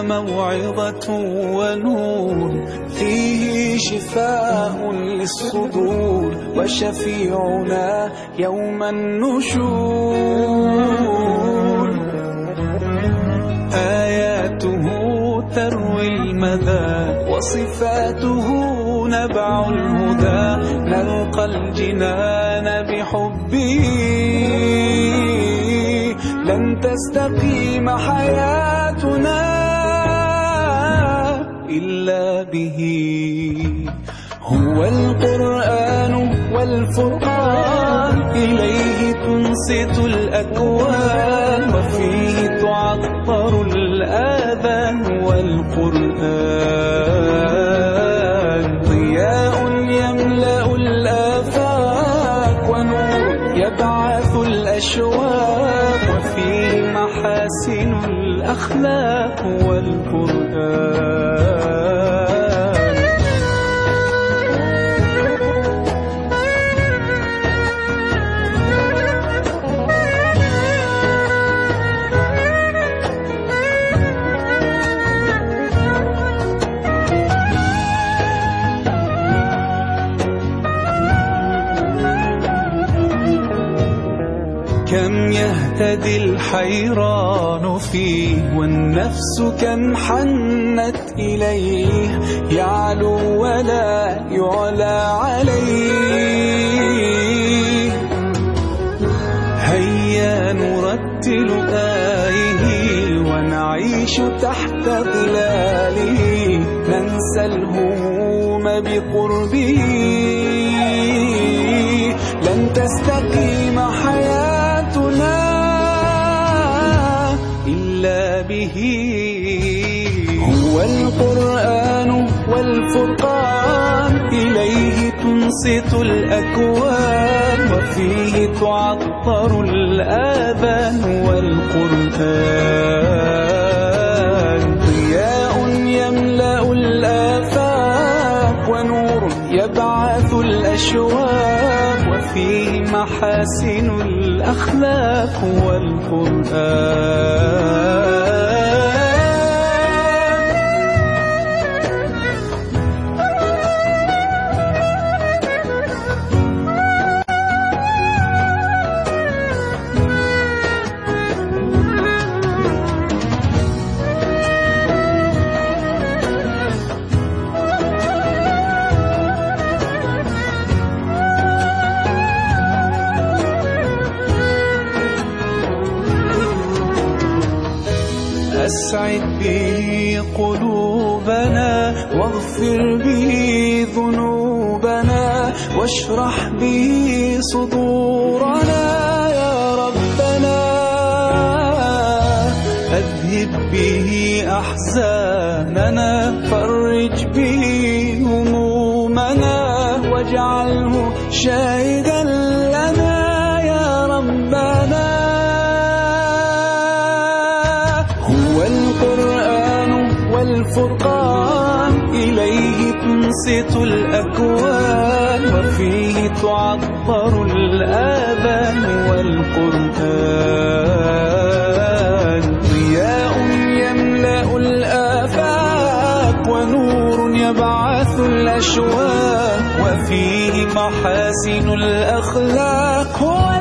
موعظة ونور، فيه شفاء للصدور وشفيعنا يوم النشور. آياته تروي المدى وصفاته نبع الهدى، نلقى الجنان بحبه، لن تستقيم حياتنا إلا به. هو القرآن والفرقان، إليه تنصت الأكوان، وفيه تعطر الآذان. والقرآن ضياء يملأ الآفاق، ونور يبعث الأشواق، وفيه محاسن الأخلاق. والقرآن كم يهتدي الحيران فيه، والنفس كم حنت إليه، يعلو ولا يعلى عليه. هيا نرتل آيه ونعيش تحت ظلاله، ننسى الهموم بقربه، لن تستقيم حياتنا إلا به. هو القرآن والفرقان، إليه تنصت الأكوان، وفيه تعطر الآذان. والقرآن ضياء يملأ الآفاق، ونور يبعث الأشواق، وفيه محاسن الأخلاق. والقرآن أسعد به قلوبنا، واغفر به ذنوبنا، واشرح به صدورنا يا ربنا. أذهب به أحزاننا، فرج به همومنا، واجعله شاهدا لنا يا ربنا. القرآن والفرقان، إليه تنصت الأكوان، وفيه تعطر الآذان. والقرآن ضياء يملأ الآفاق، ونور يبعث الأشواق، وفيه محاسن الأخلاق.